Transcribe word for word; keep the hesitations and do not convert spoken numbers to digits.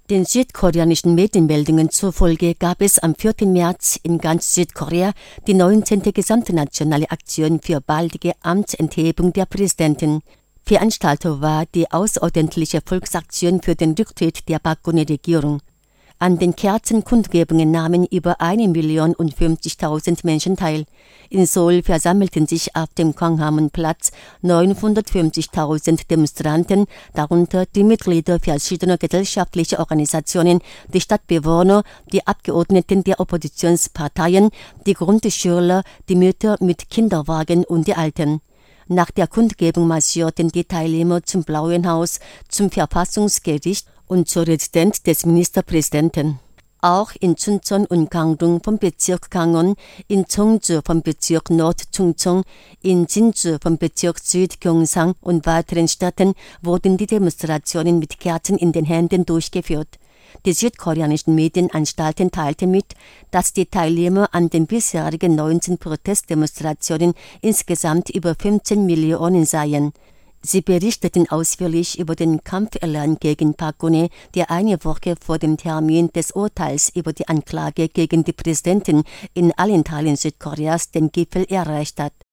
Den südkoreanischen Medienmeldungen zufolge gab es am vierten März in ganz Südkorea die neunzehnte gesamte nationale Aktion für baldige Amtsenthebung der Präsidentin. Veranstalter war die außerordentliche Volksaktion für den Rücktritt der Park Geun-hye-Regierung. An den Kerzenkundgebungen nahmen über eine Million und fünfzigtausend Menschen teil. In Seoul versammelten sich auf dem Gwanghwamun-Platz neunhundertfünfzigtausend Demonstranten, darunter die Mitglieder verschiedener gesellschaftlicher Organisationen, die Stadtbewohner, die Abgeordneten der Oppositionsparteien, die Grundschüler, die Mütter mit Kinderwagen und die Alten. Nach der Kundgebung marschierten die Teilnehmer zum Blauen Haus, zum Verfassungsgericht und zur Residenz des Ministerpräsidenten. Auch in Chuncheon und Gangdong vom Bezirk Gangwon, in Cheongju vom Bezirk Nord-Chungcheong, in Jinju vom Bezirk Süd-Gyeongsang und weiteren Städten wurden die Demonstrationen mit Kerzen in den Händen durchgeführt. Die südkoreanischen Medienanstalten teilten mit, dass die Teilnehmer an den bisherigen neunzehn Protestdemonstrationen insgesamt über fünfzehn Millionen seien. Sie berichteten ausführlich über den Kampfelan gegen Park Geun-hye, der eine Woche vor dem Termin des Urteils über die Anklage gegen die Präsidentin in allen Teilen Südkoreas den Gipfel erreicht hat.